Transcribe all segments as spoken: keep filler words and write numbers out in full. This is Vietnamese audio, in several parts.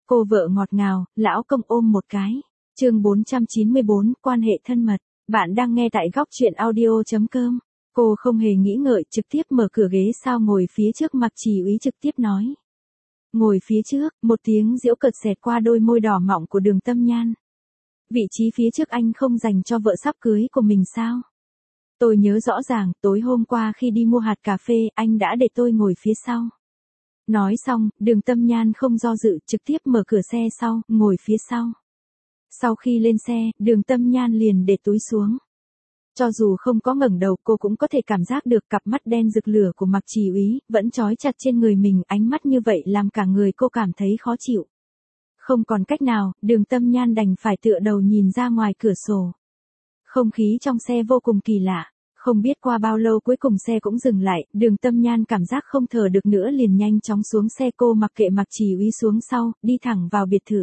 Cô vợ ngọt ngào, lão công ôm một cái. Chương bốn trăm chín mươi bốn, quan hệ thân mật. Bạn đang nghe tại góc truyện audio chấm com. Cô không hề nghĩ ngợi, trực tiếp mở cửa ghế sau ngồi phía trước Mạc Chỉ Úy trực tiếp nói. Ngồi phía trước, một tiếng giễu cợt xẹt qua đôi môi đỏ mọng của Đường Tâm Nhan. Vị trí phía trước anh không dành cho vợ sắp cưới của mình sao? Tôi nhớ rõ ràng, tối hôm qua khi đi mua hạt cà phê, anh đã để tôi ngồi phía sau. Nói xong, Đường Tâm Nhan không do dự, trực tiếp mở cửa xe sau, ngồi phía sau. Sau khi lên xe, Đường Tâm Nhan liền để túi xuống. Cho dù không có ngẩng đầu, cô cũng có thể cảm giác được cặp mắt đen rực lửa của Mạc Chỉ Úy vẫn trói chặt trên người mình, ánh mắt như vậy làm cả người cô cảm thấy khó chịu. Không còn cách nào, Đường Tâm Nhan đành phải tựa đầu nhìn ra ngoài cửa sổ. Không khí trong xe vô cùng kỳ lạ. Không biết qua bao lâu cuối cùng xe cũng dừng lại, Đường Tâm Nhan cảm giác không thở được nữa liền nhanh chóng xuống xe, cô mặc kệ Mạc Chỉ Úy xuống sau, đi thẳng vào biệt thự.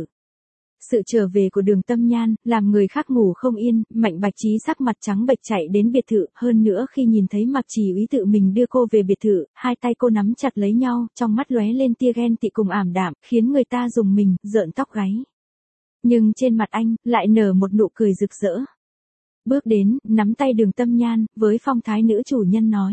Sự trở về của Đường Tâm Nhan, làm người khác ngủ không yên, Mạnh Bạch Trí sắc mặt trắng bệch chạy đến biệt thự, hơn nữa khi nhìn thấy Mạc Chỉ Úy tự mình đưa cô về biệt thự, hai tay cô nắm chặt lấy nhau, trong mắt lóe lên tia ghen tị cùng ảm đạm, khiến người ta rùng mình, rợn tóc gáy. Nhưng trên mặt anh, lại nở một nụ cười rực rỡ. Bước đến, nắm tay Đường Tâm Nhan, với phong thái nữ chủ nhân nói.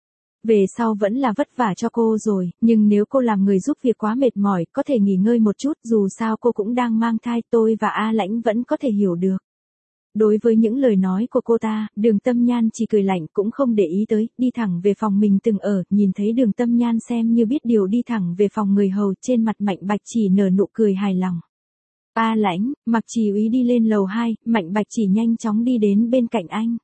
Về sau vẫn là vất vả cho cô rồi, nhưng nếu cô làm người giúp việc quá mệt mỏi, có thể nghỉ ngơi một chút, dù sao cô cũng đang mang thai, tôi và A Lãnh vẫn có thể hiểu được. Đối với những lời nói của cô ta, Đường Tâm Nhan chỉ cười lạnh cũng không để ý tới, đi thẳng về phòng mình từng ở, nhìn thấy Đường Tâm Nhan xem như biết điều đi thẳng về phòng người hầu, trên mặt Mạnh Bạch Chỉ nở nụ cười hài lòng. A Lãnh, Mạc Chỉ Úy đi lên lầu hai, Mạnh Bạch Chỉ nhanh chóng đi đến bên cạnh anh.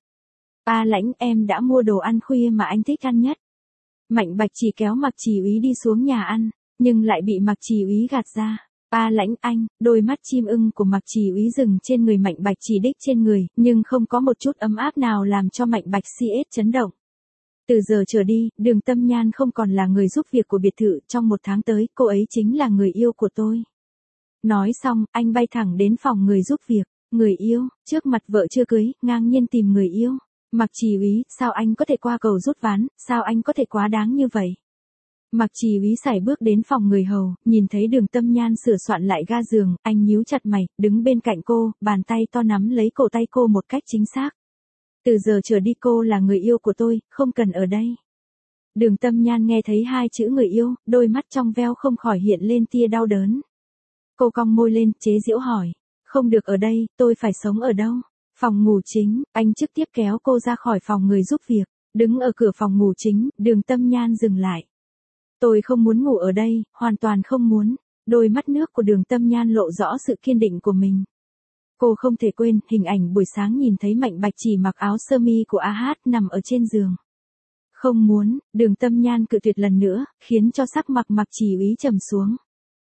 A Lãnh, em đã mua đồ ăn khuya mà anh thích ăn nhất. Mạnh Bạch Chỉ kéo Mạc Chỉ Úy đi xuống nhà ăn, nhưng lại bị Mạc Chỉ Úy gạt ra. A Lãnh anh, đôi mắt chim ưng của Mạc Chỉ Úy dừng trên người Mạnh Bạch Chỉ đích trên người, nhưng không có một chút ấm áp nào làm cho Mạnh Bạch Chỉ chấn động. Từ giờ trở đi, Đường Tâm Nhan không còn là người giúp việc của biệt thự, trong một tháng tới, cô ấy chính là người yêu của tôi. Nói xong, anh bay thẳng đến phòng người giúp việc. Người yêu, trước mặt vợ chưa cưới, ngang nhiên tìm người yêu. Mạc Chỉ Úy, sao anh có thể qua cầu rút ván, sao anh có thể quá đáng như vậy? Mạc Chỉ Úy sải bước đến phòng người hầu, nhìn thấy Đường Tâm Nhan sửa soạn lại ga giường, anh nhíu chặt mày, đứng bên cạnh cô, bàn tay to nắm lấy cổ tay cô một cách chính xác. Từ giờ trở đi cô là người yêu của tôi, không cần ở đây. Đường Tâm Nhan nghe thấy hai chữ người yêu, đôi mắt trong veo không khỏi hiện lên tia đau đớn. Cô cong môi lên, chế giễu hỏi. Không được ở đây, tôi phải sống ở đâu? Phòng ngủ chính, anh trực tiếp kéo cô ra khỏi phòng người giúp việc. Đứng ở cửa phòng ngủ chính, Đường Tâm Nhan dừng lại. Tôi không muốn ngủ ở đây, hoàn toàn không muốn. Đôi mắt nước của Đường Tâm Nhan lộ rõ sự kiên định của mình. Cô không thể quên hình ảnh buổi sáng nhìn thấy Mạnh Bạch Chỉ mặc áo sơ mi của A Hát nằm ở trên giường. Không muốn, Đường Tâm Nhan cự tuyệt lần nữa, khiến cho sắc mặt Mạc Chỉ Úy trầm xuống.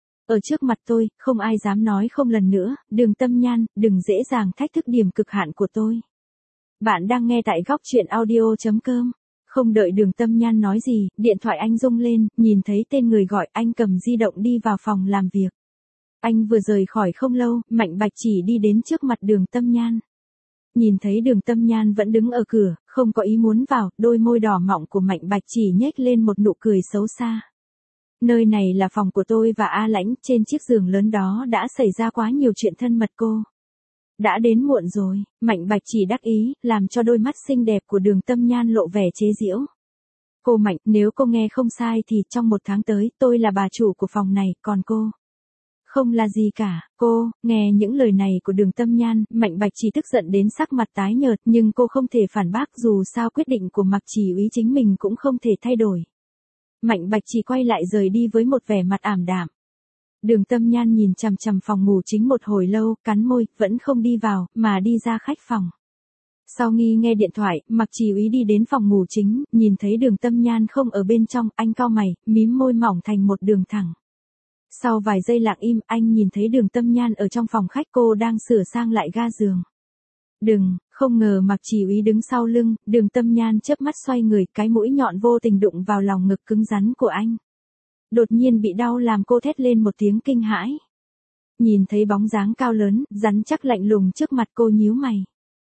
Ở trước mặt tôi, không ai dám nói không lần nữa, Đường Tâm Nhan, đừng dễ dàng thách thức điểm cực hạn của tôi. Bạn đang nghe tại góc truyện audio chấm com. Không đợi Đường Tâm Nhan nói gì, điện thoại anh rung lên, nhìn thấy tên người gọi, anh cầm di động đi vào phòng làm việc. Anh vừa rời khỏi không lâu, Mạnh Bạch Chỉ đi đến trước mặt Đường Tâm Nhan. Nhìn thấy Đường Tâm Nhan vẫn đứng ở cửa, không có ý muốn vào, đôi môi đỏ mọng của Mạnh Bạch Chỉ nhếch lên một nụ cười xấu xa. Nơi này là phòng của tôi và A Lãnh, trên chiếc giường lớn đó đã xảy ra quá nhiều chuyện thân mật cô. Đã đến muộn rồi, Mạnh Bạch Chỉ đắc ý, làm cho đôi mắt xinh đẹp của Đường Tâm Nhan lộ vẻ chế giễu. Cô Mạnh, nếu cô nghe không sai thì trong một tháng tới, tôi là bà chủ của phòng này, còn cô? Không là gì cả, cô, nghe những lời này của Đường Tâm Nhan, Mạnh Bạch Chỉ tức giận đến sắc mặt tái nhợt, nhưng cô không thể phản bác, dù sao quyết định của Mạc Chỉ Úy chính mình cũng không thể thay đổi. Mạnh Bạch Chỉ quay lại rời đi với một vẻ mặt ảm đạm. Đường Tâm Nhan nhìn chằm chằm phòng ngủ chính một hồi lâu, cắn môi, vẫn không đi vào, mà đi ra khách phòng. Sau nghi nghe điện thoại, Mạc Chỉ Úy đi đến phòng ngủ chính, nhìn thấy Đường Tâm Nhan không ở bên trong, anh cau mày, mím môi mỏng thành một đường thẳng. Sau vài giây lặng im, anh nhìn thấy Đường Tâm Nhan ở trong phòng khách, cô đang sửa sang lại ga giường. Đừng, không ngờ Mạc Chỉ Úy đứng sau lưng, Đường Tâm Nhan chớp mắt xoay người, cái mũi nhọn vô tình đụng vào lòng ngực cứng rắn của anh. Đột nhiên bị đau làm cô thét lên một tiếng kinh hãi. Nhìn thấy bóng dáng cao lớn, rắn chắc lạnh lùng trước mặt cô nhíu mày.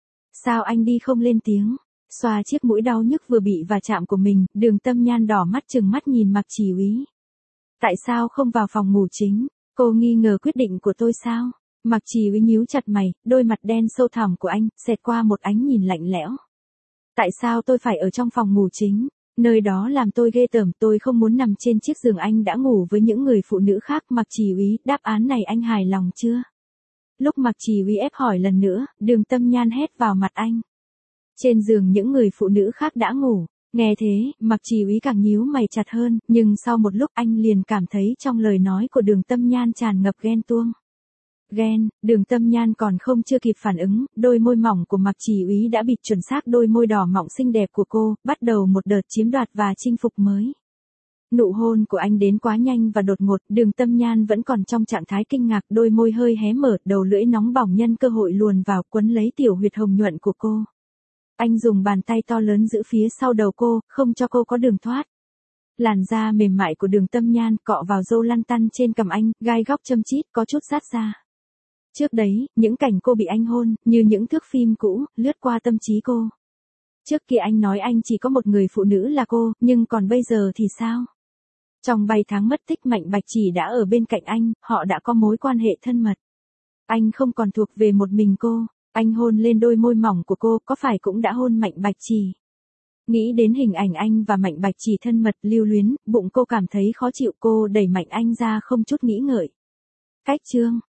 Sao anh đi không lên tiếng? Xoa chiếc mũi đau nhức vừa bị va chạm của mình, Đường Tâm Nhan đỏ mắt trừng mắt nhìn Mạc Chỉ Úy. Tại sao không vào phòng ngủ chính? Cô nghi ngờ quyết định của tôi sao? Mạc Trì Úy nhíu chặt mày, đôi mặt đen sâu thẳm của anh, xẹt qua một ánh nhìn lạnh lẽo. Tại sao tôi phải ở trong phòng ngủ chính? Nơi đó làm tôi ghê tởm, tôi không muốn nằm trên chiếc giường anh đã ngủ với những người phụ nữ khác. Mạc Trì Úy, đáp án này anh hài lòng chưa? Lúc Mạc Trì Úy ép hỏi lần nữa, Đường Tâm Nhan hét vào mặt anh. Trên giường những người phụ nữ khác đã ngủ. Nghe thế, Mạc Trì Úy càng nhíu mày chặt hơn, nhưng sau một lúc anh liền cảm thấy trong lời nói của Đường Tâm Nhan tràn ngập ghen tuông. Ghen, Đường Tâm Nhan còn không chưa kịp phản ứng, đôi môi mỏng của Mạc Trì Úy đã bịt chuẩn xác đôi môi đỏ mọng xinh đẹp của cô, bắt đầu một đợt chiếm đoạt và chinh phục mới. Nụ hôn của anh đến quá nhanh và đột ngột, Đường Tâm Nhan vẫn còn trong trạng thái kinh ngạc, đôi môi hơi hé mở, đầu lưỡi nóng bỏng nhân cơ hội luồn vào quấn lấy tiểu huyệt hồng nhuận của cô. Anh dùng bàn tay to lớn giữ phía sau đầu cô, không cho cô có đường thoát. Làn da mềm mại của Đường Tâm Nhan cọ vào râu lăn tăn trên cằm anh, gai góc châm chít, có chút rát ra. Trước đấy, những cảnh cô bị anh hôn, như những thước phim cũ, lướt qua tâm trí cô. Trước kia anh nói anh chỉ có một người phụ nữ là cô, nhưng còn bây giờ thì sao? Trong vài tháng mất tích Mạnh Bạch Chỉ đã ở bên cạnh anh, họ đã có mối quan hệ thân mật. Anh không còn thuộc về một mình cô, anh hôn lên đôi môi mỏng của cô, có phải cũng đã hôn Mạnh Bạch Chỉ? Nghĩ đến hình ảnh anh và Mạnh Bạch Chỉ thân mật lưu luyến, bụng cô cảm thấy khó chịu, cô đẩy mạnh anh ra không chút nghĩ ngợi. Cách chương